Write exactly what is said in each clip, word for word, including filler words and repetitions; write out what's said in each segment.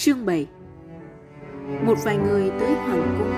Chương bảy. Một vài người tới Hoàng cung.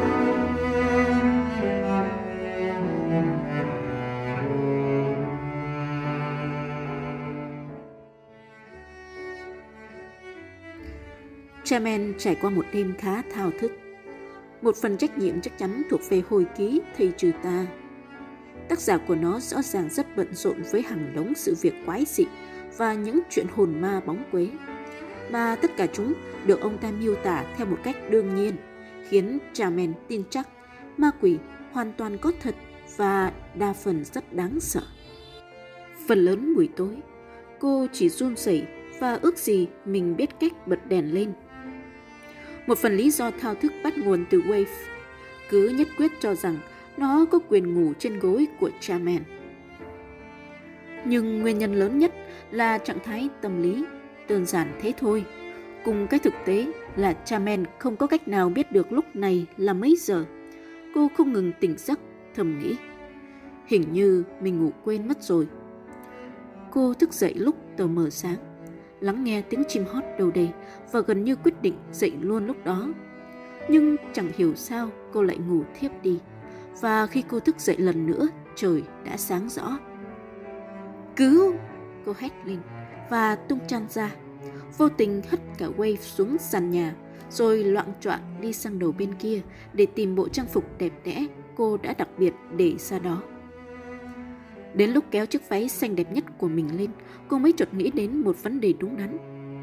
Charmaine trải qua một đêm khá thao thức. Một phần trách nhiệm chắc chắn thuộc về hồi ký thầy trừ ta. Tác giả của nó rõ ràng rất bận rộn với hàng đống sự việc quái dị và những chuyện hồn ma bóng quế, mà tất cả chúng được ông ta miêu tả theo một cách đương nhiên, khiến Charmaine tin chắc ma quỷ hoàn toàn có thật và đa phần rất đáng sợ. Phần lớn buổi tối, cô chỉ run rẩy và ước gì mình biết cách bật đèn lên. Một phần lý do thao thức bắt nguồn từ Wave, cứ nhất quyết cho rằng nó có quyền ngủ trên gối của Charmaine. Nhưng nguyên nhân lớn nhất là trạng thái tâm lý, đơn giản thế thôi. Cùng cái thực tế là Charmaine không có cách nào biết được lúc này là mấy giờ. Cô không ngừng tỉnh giấc, thầm nghĩ, hình như mình ngủ quên mất rồi. Cô thức dậy lúc tờ mờ sáng, lắng nghe tiếng chim hót đầu đầy và gần như quyết định dậy luôn lúc đó. Nhưng chẳng hiểu sao cô lại ngủ thiếp đi, và khi cô thức dậy lần nữa, trời đã sáng rõ. Cứu! Cô hét lên và tung chăn ra, vô tình hất cả Wave xuống sàn nhà, rồi loạng choạng đi sang đầu bên kia để tìm bộ trang phục đẹp đẽ cô đã đặc biệt để ra đó. Đến lúc kéo chiếc váy xanh đẹp nhất của mình lên, cô mới chợt nghĩ đến một vấn đề đúng đắn.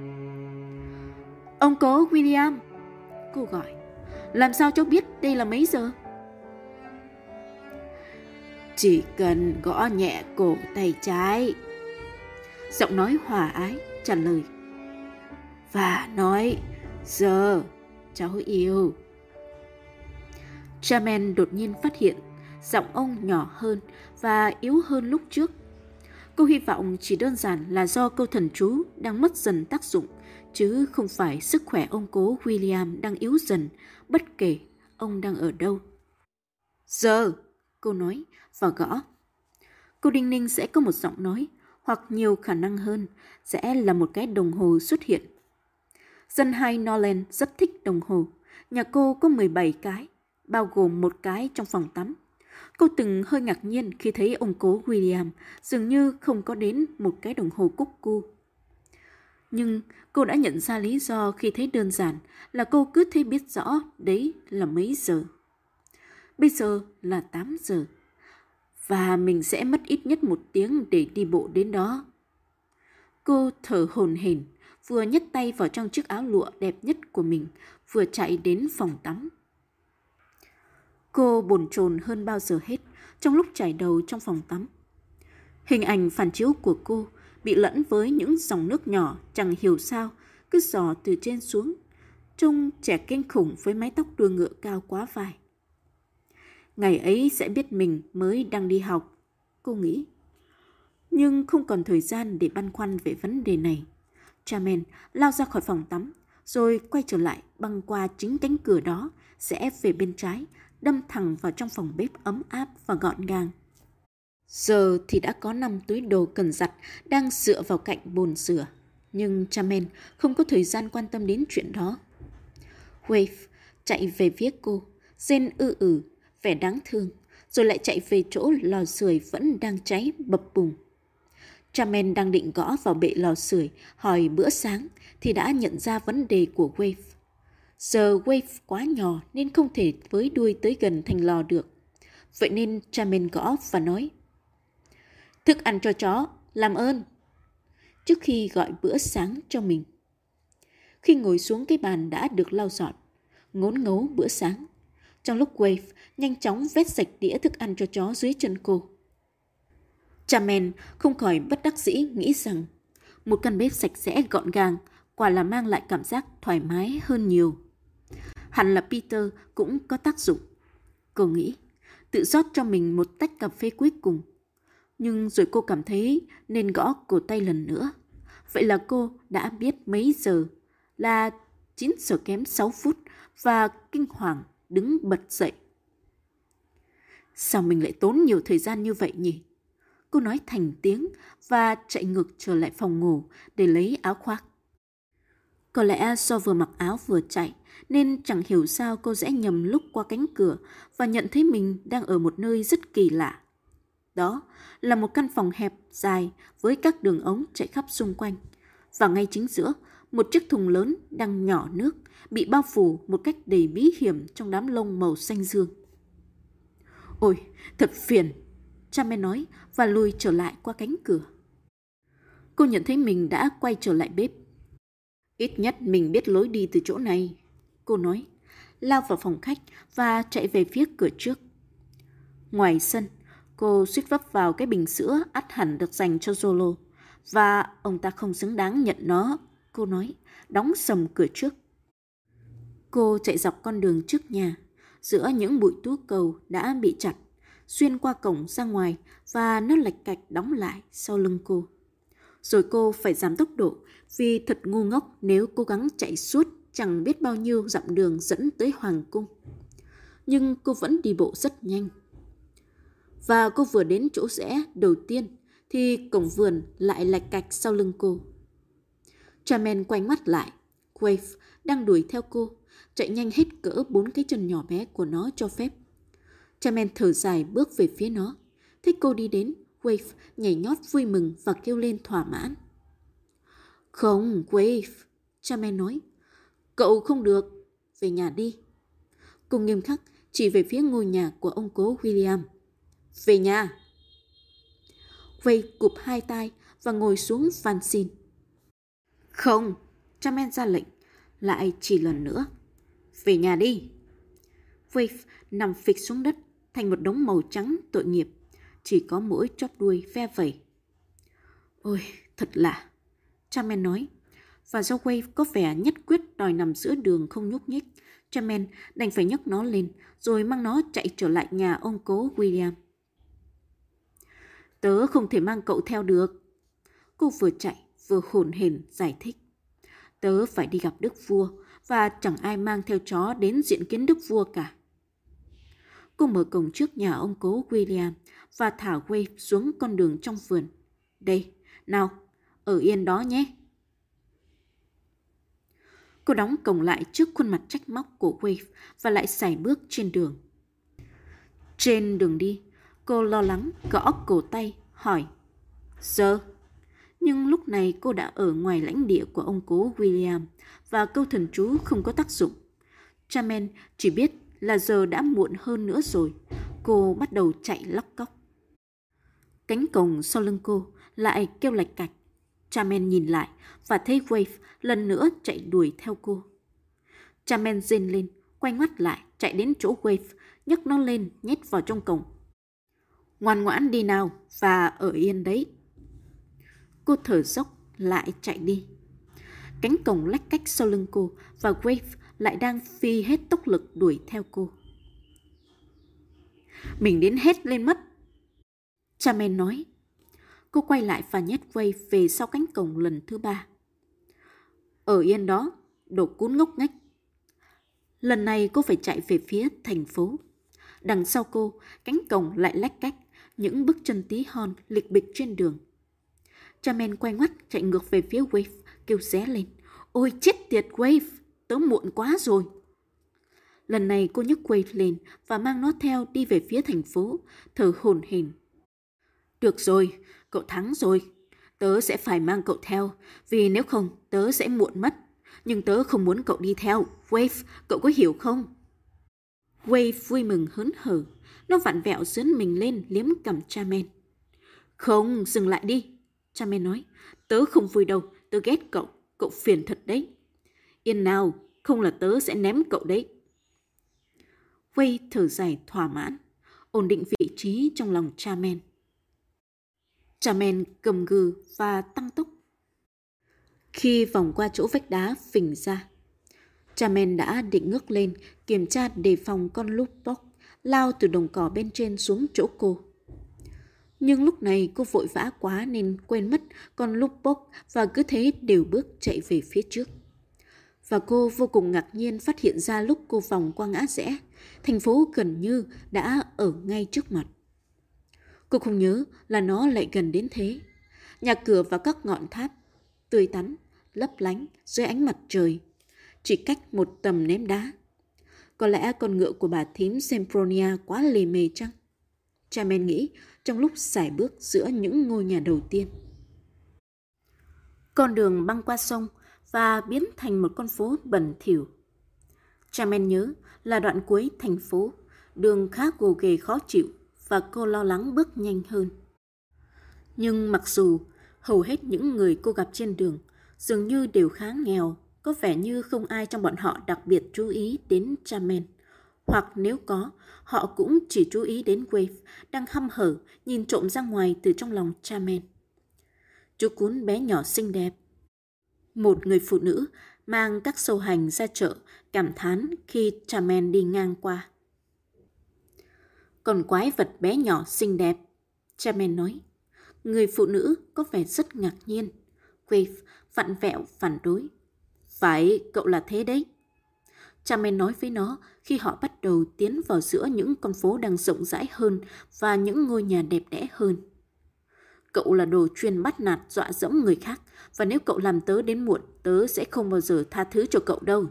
Ông cố William, cô gọi, làm sao cháu biết đây là mấy giờ? Chỉ cần gõ nhẹ cổ tay trái. Giọng nói hòa ái trả lời. Và nói, giờ, cháu yêu. Charmaine đột nhiên phát hiện giọng ông nhỏ hơn và yếu hơn lúc trước. Cô hy vọng chỉ đơn giản là do câu thần chú đang mất dần tác dụng, chứ không phải sức khỏe ông cố William đang yếu dần, bất kể ông đang ở đâu. Giờ, cô nói và gõ. Cô đinh ninh sẽ có một giọng nói, hoặc nhiều khả năng hơn, sẽ là một cái đồng hồ xuất hiện. Dân hai Nolan rất thích đồng hồ. Nhà cô có mười bảy cái, bao gồm một cái trong phòng tắm. Cô từng hơi ngạc nhiên khi thấy ông cố William dường như không có đến một cái đồng hồ cúc cu. Nhưng cô đã nhận ra lý do khi thấy đơn giản là cô cứ thấy biết rõ đấy là mấy giờ. Bây giờ là tám giờ. Và mình sẽ mất ít nhất một tiếng để đi bộ đến đó. Cô thở hổn hển, vừa nhét tay vào trong chiếc áo lụa đẹp nhất của mình, vừa chạy đến phòng tắm. Cô bồn chồn hơn bao giờ hết trong lúc chải đầu trong phòng tắm. Hình ảnh phản chiếu của cô bị lẫn với những dòng nước nhỏ chẳng hiểu sao cứ dò từ trên xuống, trông trẻ kinh khủng với mái tóc đuôi ngựa cao quá vai. Ngày ấy sẽ biết mình mới đang đi học, cô nghĩ. Nhưng không còn thời gian để băn khoăn về vấn đề này. Charmaine lao ra khỏi phòng tắm, rồi quay trở lại băng qua chính cánh cửa đó, rẽ về bên trái, đâm thẳng vào trong phòng bếp ấm áp và gọn gàng. Giờ thì đã có năm túi đồ cần giặt đang dựa vào cạnh bồn rửa, nhưng Charmaine không có thời gian quan tâm đến chuyện đó. Wave chạy về phía cô, rên ư ử, vẻ đáng thương, rồi lại chạy về chỗ lò sưởi vẫn đang cháy bập bùng. Charmaine đang định gõ vào bệ lò sưởi hỏi bữa sáng thì đã nhận ra vấn đề của Wave. Giờ Wave quá nhỏ nên không thể với đuôi tới gần thành lò được. Vậy nên Charmaine gõ và nói, thức ăn cho chó, làm ơn, trước khi gọi bữa sáng cho mình. Khi ngồi xuống cái bàn đã được lau dọn, ngốn ngấu bữa sáng, trong lúc Wave nhanh chóng vét sạch đĩa thức ăn cho chó dưới chân cô. Charmaine không khỏi bất đắc dĩ nghĩ rằng một căn bếp sạch sẽ gọn gàng quả là mang lại cảm giác thoải mái hơn nhiều. Hẳn là Peter cũng có tác dụng. Cô nghĩ, tự rót cho mình một tách cà phê cuối cùng. Nhưng rồi cô cảm thấy nên gõ cổ tay lần nữa. Vậy là cô đã biết mấy giờ, là chín giờ kém sáu phút và kinh hoàng đứng bật dậy. Sao mình lại tốn nhiều thời gian như vậy nhỉ? Cô nói thành tiếng và chạy ngược trở lại phòng ngủ để lấy áo khoác. Có lẽ do vừa mặc áo vừa chạy, nên chẳng hiểu sao cô rẽ nhầm lúc qua cánh cửa và nhận thấy mình đang ở một nơi rất kỳ lạ. Đó là một căn phòng hẹp, dài với các đường ống chạy khắp xung quanh. Và ngay chính giữa, một chiếc thùng lớn đang nhỏ nước, bị bao phủ một cách đầy bí hiểm trong đám lông màu xanh dương. Ôi, thật phiền, Charmaine nói và lùi trở lại qua cánh cửa. Cô nhận thấy mình đã quay trở lại bếp. Ít nhất mình biết lối đi từ chỗ này, cô nói, lao vào phòng khách và chạy về phía cửa trước. Ngoài sân, cô suýt vấp vào cái bình sữa ắt hẳn được dành cho Zolo, và ông ta không xứng đáng nhận nó, cô nói, đóng sầm cửa trước. Cô chạy dọc con đường trước nhà, giữa những bụi tú cầu đã bị chặt, xuyên qua cổng ra ngoài và nó lạch cạch đóng lại sau lưng cô. Rồi cô phải giảm tốc độ vì thật ngu ngốc nếu cố gắng chạy suốt chẳng biết bao nhiêu dặm đường dẫn tới Hoàng cung. Nhưng cô vẫn đi bộ rất nhanh. Và cô vừa đến chỗ rẽ đầu tiên thì cổng vườn lại lạch cạch sau lưng cô. Charmaine quay mắt lại. Wave đang đuổi theo cô, chạy nhanh hết cỡ bốn cái chân nhỏ bé của nó cho phép. Charmaine thở dài bước về phía nó. Thấy cô đi đến, Wave nhảy nhót vui mừng và kêu lên thỏa mãn. Không, Wave, Charmaine nói. Cậu không được, về nhà đi. Cô nghiêm khắc chỉ về phía ngôi nhà của ông cố William. Về nhà. Wave cụp hai tay và ngồi xuống van xin. Không, Charmaine ra lệnh, lại chỉ lần nữa. Về nhà đi. Wave nằm phịch xuống đất thành một đống màu trắng tội nghiệp, chỉ có mỗi chóp đuôi ve vẩy. Ôi, thật lạ, Charmaine nói. Và do Wave có vẻ nhất quyết đòi nằm giữa đường không nhúc nhích, Charmaine đành phải nhấc nó lên rồi mang nó chạy trở lại nhà ông cố William. Tớ không thể mang cậu theo được. Cô vừa chạy vừa hổn hển giải thích. Tớ phải đi gặp đức vua và chẳng ai mang theo chó đến diện kiến đức vua cả. Cô mở cổng trước nhà ông cố William và thả Wave xuống con đường trong vườn. Đây, nào, ở yên đó nhé. Cô đóng cổng lại trước khuôn mặt trách móc của Wave và lại sải bước trên đường. Trên đường đi, cô lo lắng gõ cổ tay, hỏi. Giờ? Nhưng lúc này cô đã ở ngoài lãnh địa của ông cố William và câu thần chú không có tác dụng. Charmaine chỉ biết là giờ đã muộn hơn nữa rồi. Cô bắt đầu chạy lóc cóc. Cánh cổng sau lưng cô lại kêu lạch cạch. Charmaine nhìn lại và thấy Wave lần nữa chạy đuổi theo cô. Charmaine rên lên, quay ngoắt lại, chạy đến chỗ Wave, nhấc nó lên, nhét vào trong cổng. Ngoan ngoãn đi nào và ở yên đấy. Cô thở dốc lại chạy đi. Cánh cổng lách cách sau lưng cô và Wave lại đang phi hết tốc lực đuổi theo cô. Mình đến hết lên mất, Charmaine nói. Cô quay lại và nhét Wave về sau cánh cổng lần thứ ba. Ở yên đó, đồ cún ngốc nghếch. Lần này cô phải chạy về phía thành phố. Đằng sau cô, cánh cổng lại lách cách, những bước chân tí hon lịch bịch trên đường. Charmaine quay ngoắt chạy ngược về phía Wave, kêu ré lên. Ôi chết tiệt Wave, tớ muộn quá rồi. Lần này cô nhấc Wave lên và mang nó theo đi về phía thành phố, thở hổn hển. Được rồi, cậu thắng rồi. Tớ sẽ phải mang cậu theo, vì nếu không tớ sẽ muộn mất. Nhưng tớ không muốn cậu đi theo, Wave, cậu có hiểu không? Wave vui mừng hớn hở, nó vặn vẹo dướn mình lên liếm cằm Charmaine. Không, dừng lại đi, Charmaine nói. Tớ không vui đâu, tớ ghét cậu, cậu phiền thật đấy. Yên nào, không là tớ sẽ ném cậu đấy. Wave thở dài thỏa mãn, ổn định vị trí trong lòng Charmaine. Charmaine gầm gừ và tăng tốc. Khi vòng qua chỗ vách đá phình ra, Charmaine đã định ngước lên kiểm tra đề phòng con Lupok lao từ đồng cỏ bên trên xuống chỗ cô. Nhưng lúc này cô vội vã quá nên quên mất con Lupok và cứ thế đều bước chạy về phía trước. Và cô vô cùng ngạc nhiên phát hiện ra lúc cô vòng qua ngã rẽ, thành phố gần như đã ở ngay trước mặt. Cô không nhớ là nó lại gần đến thế. Nhà cửa và các ngọn tháp tươi tắn lấp lánh dưới ánh mặt trời, chỉ cách một tầm ném đá. Có lẽ con ngựa của bà thím Sempronia quá lề mề chăng? Chamen nghĩ trong lúc sải bước giữa những ngôi nhà đầu tiên. Con đường băng qua sông và biến thành một con phố bẩn thỉu. Chamen nhớ là đoạn cuối thành phố, đường khá gồ ghề khó chịu và cô lo lắng bước nhanh hơn. Nhưng mặc dù hầu hết những người cô gặp trên đường dường như đều khá nghèo, có vẻ như không ai trong bọn họ đặc biệt chú ý đến Chamen. Hoặc nếu có, họ cũng chỉ chú ý đến Wave đang hăm hở nhìn trộm ra ngoài từ trong lòng Chamen. Chú cún bé nhỏ xinh đẹp. Một người phụ nữ mang các sâu hành ra chợ cảm thán khi Chamen đi ngang qua. Còn quái vật bé nhỏ xinh đẹp, Chamen nói. Người phụ nữ có vẻ rất ngạc nhiên. Wave vặn vẹo phản đối. Phải, cậu là thế đấy. Chamen nói với nó khi họ bắt đầu tiến vào giữa những con phố đang rộng rãi hơn và những ngôi nhà đẹp đẽ hơn. Cậu là đồ chuyên bắt nạt dọa dẫm người khác, và nếu cậu làm tớ đến muộn, tớ sẽ không bao giờ tha thứ cho cậu đâu.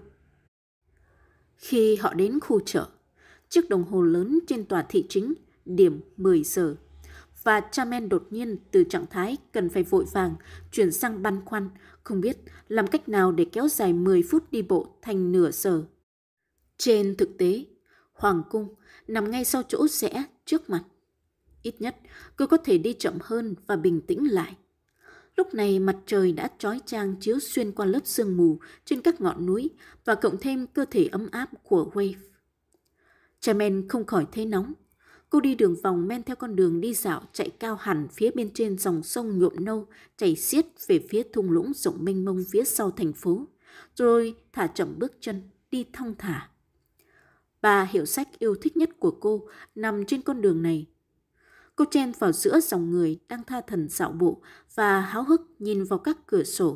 Khi họ đến khu chợ, chiếc đồng hồ lớn trên tòa thị chính điểm mười giờ, và Chamen đột nhiên từ trạng thái cần phải vội vàng chuyển sang băn khoăn, không biết làm cách nào để kéo dài mười phút đi bộ thành nửa giờ. Trên thực tế, Hoàng cung nằm ngay sau chỗ rẽ trước mặt. Ít nhất, cô có thể đi chậm hơn và bình tĩnh lại. Lúc này mặt trời đã chói chang chiếu xuyên qua lớp sương mù trên các ngọn núi và cộng thêm cơ thể ấm áp của Wave. Chamen không khỏi thấy nóng. Cô đi đường vòng men theo con đường đi dạo chạy cao hẳn phía bên trên dòng sông nhuộm nâu chảy xiết về phía thung lũng rộng mênh mông phía sau thành phố, rồi thả chậm bước chân đi thong thả. Ba hiệu sách yêu thích nhất của cô nằm trên con đường này. Cô chen vào giữa dòng người đang tha thần dạo bộ và háo hức nhìn vào các cửa sổ.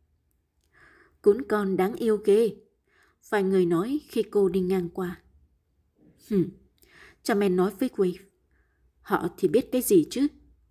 Cún con đáng yêu ghê, vài người nói khi cô đi ngang qua. Hừm, Chamen nói với Wave. Họ thì biết cái gì chứ?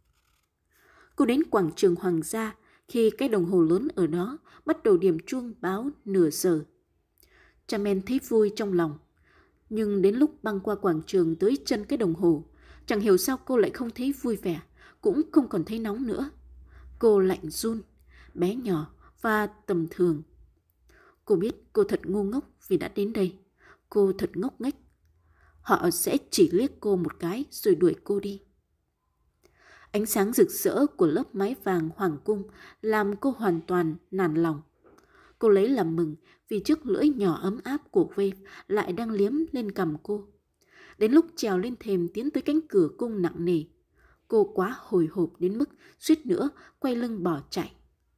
Cô đến quảng trường Hoàng gia khi cái đồng hồ lớn ở đó bắt đầu điểm chuông báo nửa giờ. Chamen thấy vui trong lòng. Nhưng đến lúc băng qua quảng trường tới chân cái đồng hồ, chẳng hiểu sao cô lại không thấy vui vẻ, cũng không còn thấy nóng nữa. Cô lạnh run, bé nhỏ và tầm thường. Cô biết cô thật ngu ngốc vì đã đến đây. Cô thật ngốc nghếch. Họ sẽ chỉ liếc cô một cái rồi đuổi cô đi. Ánh sáng rực rỡ của lớp mái vàng hoàng cung làm cô hoàn toàn nản lòng. Cô lấy làm mừng vì chiếc lưỡi nhỏ ấm áp của Wave lại đang liếm lên cằm cô. Đến lúc trèo lên thềm tiến tới cánh cửa cung nặng nề, cô quá hồi hộp đến mức suýt nữa quay lưng bỏ chạy.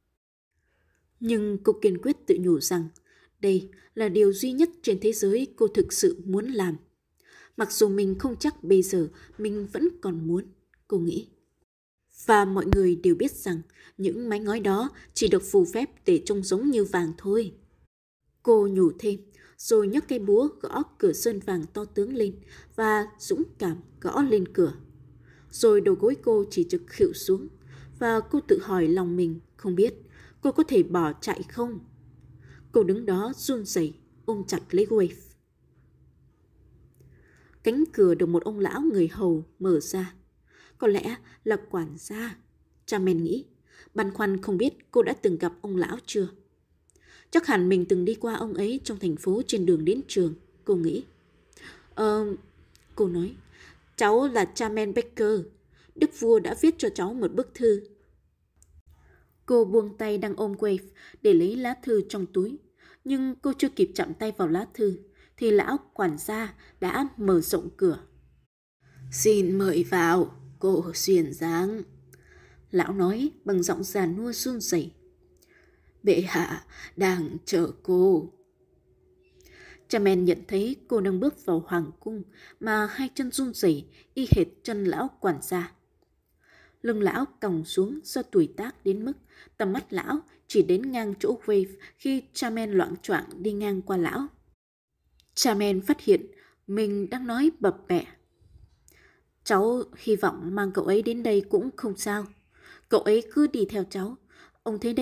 Nhưng cô kiên quyết tự nhủ rằng đây là điều duy nhất trên thế giới cô thực sự muốn làm. Mặc dù mình không chắc bây giờ mình vẫn còn muốn, cô nghĩ. Và mọi người đều biết rằng những mái ngói đó chỉ được phù phép để trông giống như vàng thôi. Cô nhủ thêm, rồi nhấc cây búa gõ cửa sơn vàng to tướng lên và dũng cảm gõ lên cửa. Rồi đầu gối cô chỉ trực khuỵu xuống và cô tự hỏi lòng mình không biết cô có thể bỏ chạy không. Cô đứng đó run rẩy ôm chặt lấy Wave. Cánh cửa được một ông lão người hầu mở ra. Có lẽ là quản gia. Chamen nghĩ, băn khoăn không biết cô đã từng gặp ông lão chưa. Chắc hẳn mình từng đi qua ông ấy trong thành phố trên đường đến trường, cô nghĩ. Ờ, cô nói, cháu là Chamen Becker. Đức vua đã viết cho cháu một bức thư. Cô buông tay đang ôm Wave để lấy lá thư trong túi. Nhưng cô chưa kịp chạm tay vào lá thư, thì lão quản gia đã mở rộng cửa. Xin mời vào, cô duyên dáng. Lão nói bằng giọng già nua run rẩy. Bệ hạ đang chờ cô. Chamen nhận thấy cô đang bước vào hoàng cung mà hai chân run rẩy y hệt chân lão quản gia. Lưng lão còng xuống do tuổi tác đến mức tầm mắt lão chỉ đến ngang chỗ Wave khi Chamen loạng choạng đi ngang qua lão. Chamen phát hiện mình đang nói bập bẹ. Cháu hy vọng mang cậu ấy đến đây cũng không sao. Cậu ấy cứ đi theo cháu. Ông thấy đấy,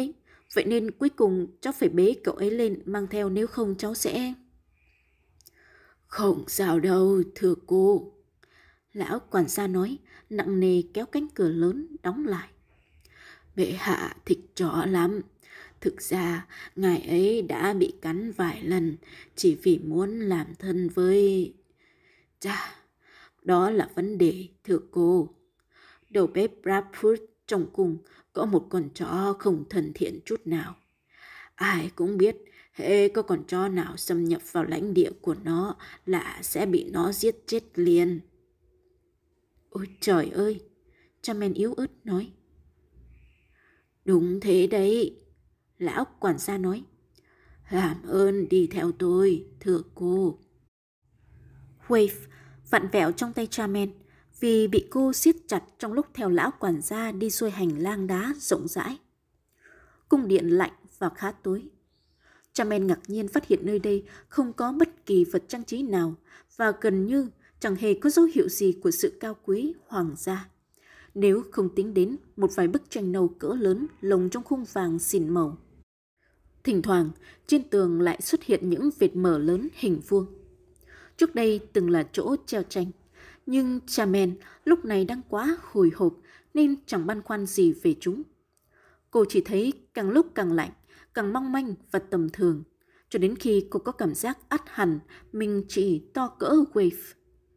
Vậy nên cuối cùng cháu phải bế cậu ấy lên mang theo, nếu không cháu sẽ... Không sao đâu, thưa cô. Lão quản gia nói, nặng nề kéo cánh cửa lớn đóng lại. Bệ hạ thích chó lắm. Thực ra, ngài ấy đã bị cắn vài lần chỉ vì muốn làm thân với... Chà, đó là vấn đề, thưa cô. Đầu bếp Bradford trong cung có một con chó không thân thiện chút nào. Ai cũng biết, hễ có con chó nào xâm nhập vào lãnh địa của nó là sẽ bị nó giết chết liền. Ôi trời ơi, Charmaine yếu ớt nói. Đúng thế đấy, lão quản gia nói. Làm ơn đi theo tôi, thưa cô. Wave vặn vẹo trong tay Charmaine vì bị cô siết chặt trong lúc theo lão quản gia đi xuôi hành lang đá rộng rãi. Cung điện lạnh và khá tối. Charmaine ngạc nhiên phát hiện nơi đây không có bất kỳ vật trang trí nào và gần như chẳng hề có dấu hiệu gì của sự cao quý hoàng gia. Nếu không tính đến một vài bức tranh nâu cỡ lớn lồng trong khung vàng xìn màu. Thỉnh thoảng, trên tường lại xuất hiện những vệt mở lớn hình vuông. Trước đây từng là chỗ treo tranh, nhưng Charmaine lúc này đang quá hồi hộp nên chẳng băn khoăn gì về chúng. Cô chỉ thấy càng lúc càng lạnh, càng mong manh và tầm thường, cho đến khi cô có cảm giác ắt hẳn mình chỉ to cỡ Wave.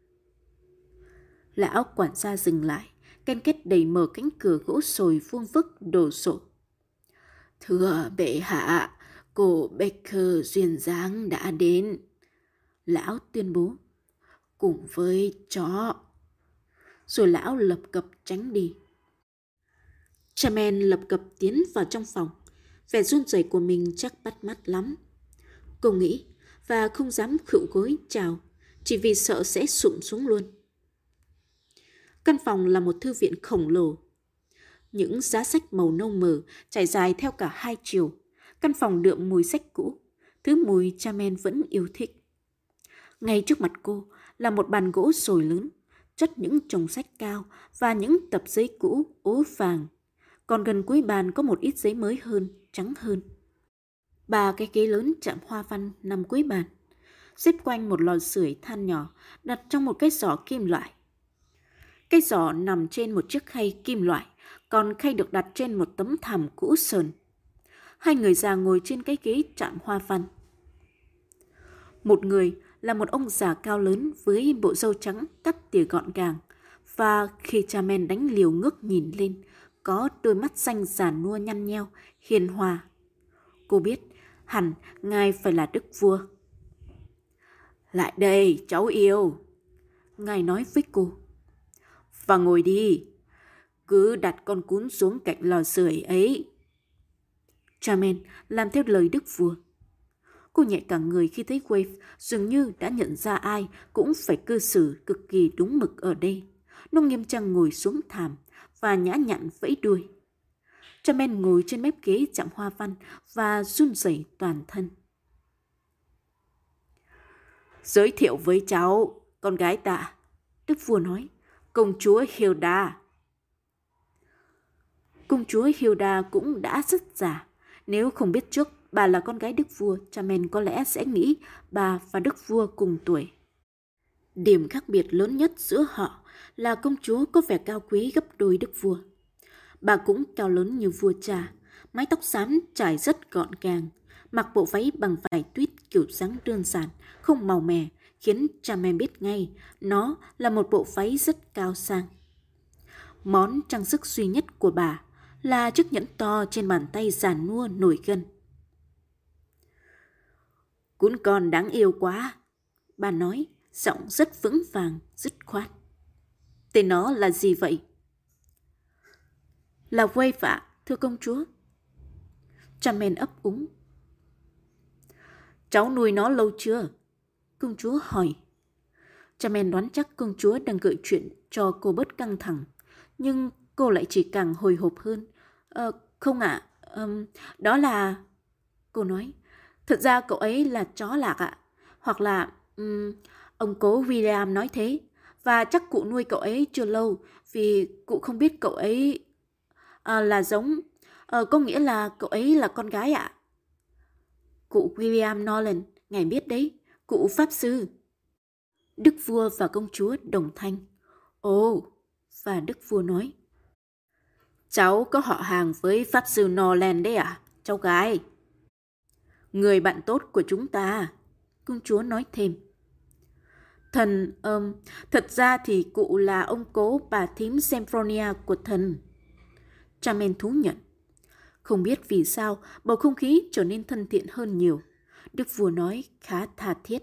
Lão quản gia dừng lại, ken két đẩy mở cánh cửa gỗ sồi vuông vức đồ sộ. Thưa bệ hạ, cô Baker duyên dáng đã đến. Lão tuyên bố. Cùng với chó. Rồi lão lập cập tránh đi. Charmaine lập cập tiến vào trong phòng. Vẻ run rẩy của mình chắc bắt mắt lắm. Cô nghĩ và không dám khuỵu gối chào, chỉ vì sợ sẽ sụm xuống luôn. Căn phòng là một thư viện khổng lồ. Những giá sách màu nâu mờ trải dài theo cả hai chiều. Căn phòng đượm mùi sách cũ, thứ mùi Charmaine vẫn yêu thích. Ngay trước mặt cô là một bàn gỗ sồi lớn, chất những chồng sách cao và những tập giấy cũ ố vàng. Còn gần cuối bàn có một ít giấy mới hơn, trắng hơn. Ba cái ghế lớn chạm hoa văn nằm cuối bàn, xếp quanh một lò sưởi than nhỏ đặt trong một cái giỏ kim loại. Cái giỏ nằm trên một chiếc khay kim loại, còn khay được đặt trên một tấm thảm cũ sờn. Hai người già ngồi trên cái ghế chạm hoa văn. Một người là một ông già cao lớn với bộ râu trắng cắt tỉa gọn gàng, và khi Charmaine đánh liều ngước nhìn lên, có đôi mắt xanh già nua nhăn nheo, hiền hòa. Cô biết hẳn ngài phải là đức vua. Lại đây, cháu yêu, ngài nói với cô. Và ngồi đi, cứ đặt con cún xuống cạnh lò sưởi ấy. Charmaine làm theo lời đức vua. Cô nhẹ cả người khi thấy Wave dường như đã nhận ra ai cũng phải cư xử cực kỳ đúng mực ở đây. Nó nghiêm trang ngồi xuống thảm và nhã nhặn vẫy đuôi. Charmaine ngồi trên mép ghế chạm hoa văn và run rẩy toàn thân. Giới thiệu với cháu, con gái ta, đức vua nói, công chúa Hilda. Công chúa Hilda cũng đã rất già. Nếu không biết trước bà là con gái đức vua, Charmaine có lẽ sẽ nghĩ bà và đức vua cùng tuổi. Điểm khác biệt lớn nhất giữa họ là công chúa có vẻ cao quý gấp đôi đức vua. Bà cũng cao lớn như vua cha, mái tóc xám trải rất gọn gàng, mặc bộ váy bằng vải tuyết kiểu dáng đơn giản, không màu mè, khiến Charmaine biết ngay nó là một bộ váy rất cao sang. Món trang sức duy nhất của bà là chiếc nhẫn to trên bàn tay già nua nổi gân. Cún con đáng yêu quá, bà nói, giọng rất vững vàng, dứt khoát. Tên nó là gì vậy? Là Wave ạ, thưa công chúa. Charmaine ấp úng. Cháu nuôi nó lâu chưa? Công chúa hỏi. Charmaine đoán chắc công chúa đang gợi chuyện cho cô bớt căng thẳng, nhưng cô lại chỉ càng hồi hộp hơn. Ờ, không ạ, à, um, đó là... Cô nói, thật ra cậu ấy là chó lạc ạ. Hoặc là, um, ông cố William nói thế. Và chắc cụ nuôi cậu ấy chưa lâu, vì cụ không biết cậu ấy à, là giống... Ờ, có nghĩa là cậu ấy là con gái ạ? Cụ William Nolan, ngài biết đấy, cụ pháp sư. Đức vua và công chúa đồng thanh. Ồ, và đức vua nói. Cháu có họ hàng với pháp sư Nolan đấy à, cháu gái? Người bạn tốt của chúng ta, công chúa nói thêm. Thần, um, thật ra thì cụ là ông cố bà thím Sempronia của thần. Chamen thú nhận. Không biết vì sao bầu không khí trở nên thân thiện hơn nhiều. Đức vua nói khá tha thiết.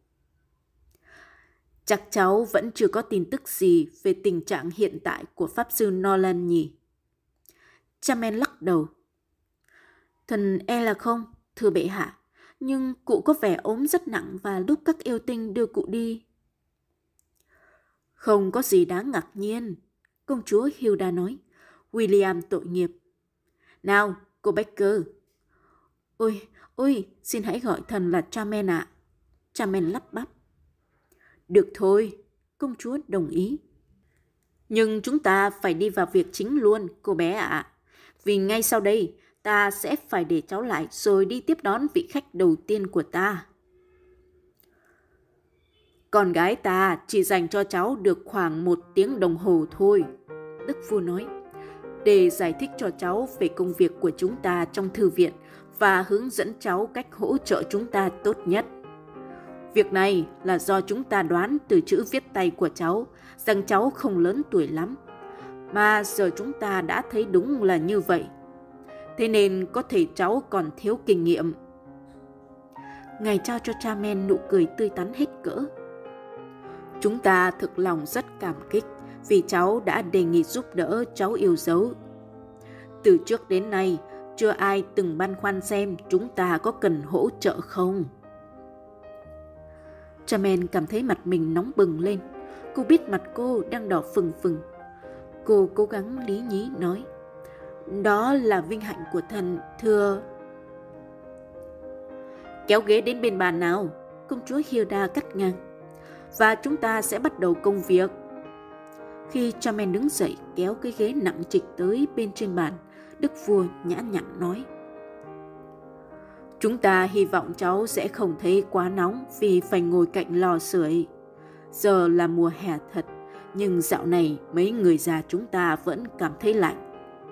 Chắc cháu vẫn chưa có tin tức gì về tình trạng hiện tại của pháp sư Nolan nhỉ? Chamen lắc đầu. Thần e là không, thưa bệ hạ. Nhưng cụ có vẻ ốm rất nặng và lúc các yêu tinh đưa cụ đi. Không có gì đáng ngạc nhiên, công chúa Hilda nói. William tội nghiệp. Nào, cô Baker. Ôi, ôi, xin hãy gọi thần là Chamen ạ. Chamen lắp bắp. Được thôi, công chúa đồng ý. Nhưng chúng ta phải đi vào việc chính luôn, cô bé ạ. Vì ngay sau đây, ta sẽ phải để cháu lại rồi đi tiếp đón vị khách đầu tiên của ta. Con gái ta chỉ dành cho cháu được khoảng một tiếng đồng hồ thôi, đức vua nói, để giải thích cho cháu về công việc của chúng ta trong thư viện và hướng dẫn cháu cách hỗ trợ chúng ta tốt nhất. Việc này là do chúng ta đoán từ chữ viết tay của cháu rằng cháu không lớn tuổi lắm, mà giờ chúng ta đã thấy đúng là như vậy. Thế nên có thể cháu còn thiếu kinh nghiệm. Ngài trao cho Chamen nụ cười tươi tắn hết cỡ. Chúng ta thực lòng rất cảm kích vì cháu đã đề nghị giúp đỡ cháu yêu dấu. Từ trước đến nay, chưa ai từng băn khoăn xem chúng ta có cần hỗ trợ không. Chamen cảm thấy mặt mình nóng bừng lên. Cô biết mặt cô đang đỏ phừng phừng. Cô cố gắng lý nhí nói. Đó là vinh hạnh của thần, thưa. Kéo ghế đến bên bàn nào, công chúa Hilda cắt ngang. Và chúng ta sẽ bắt đầu công việc. Khi Chamen đứng dậy kéo cái ghế nặng trịch tới bên trên bàn, đức vua nhã nhặn nói. Chúng ta hy vọng cháu sẽ không thấy quá nóng vì phải ngồi cạnh lò sưởi. Giờ là mùa hè thật, nhưng dạo này mấy người già chúng ta vẫn cảm thấy lạnh.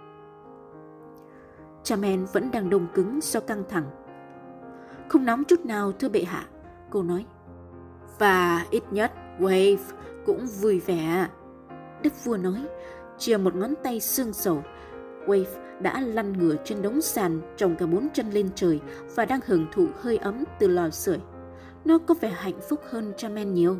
Chamen vẫn đang đông cứng do căng thẳng. Không nóng chút nào, thưa bệ hạ, cô nói. Và ít nhất Wave cũng vui vẻ, đức vua nói, chia một ngón tay xương sầu. Wave đã lăn ngửa trên đống sàn trồng cả bốn chân lên trời và đang hưởng thụ hơi ấm từ lò sưởi. Nó có vẻ hạnh phúc hơn Chamen nhiều.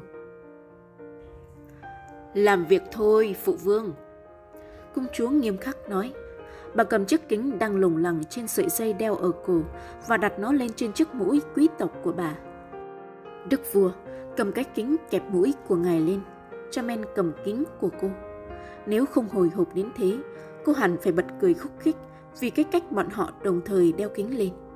Làm việc thôi, phụ vương, công chúa nghiêm khắc nói. Bà cầm chiếc kính đang lủng lẳng trên sợi dây đeo ở cổ và đặt nó lên trên chiếc mũi quý tộc của bà. Đức vua cầm cái kính kẹp mũi của ngài lên. Chamen cầm kính của cô. Nếu không hồi hộp đến thế, cô hẳn phải bật cười khúc khích vì cái cách bọn họ đồng thời đeo kính lên.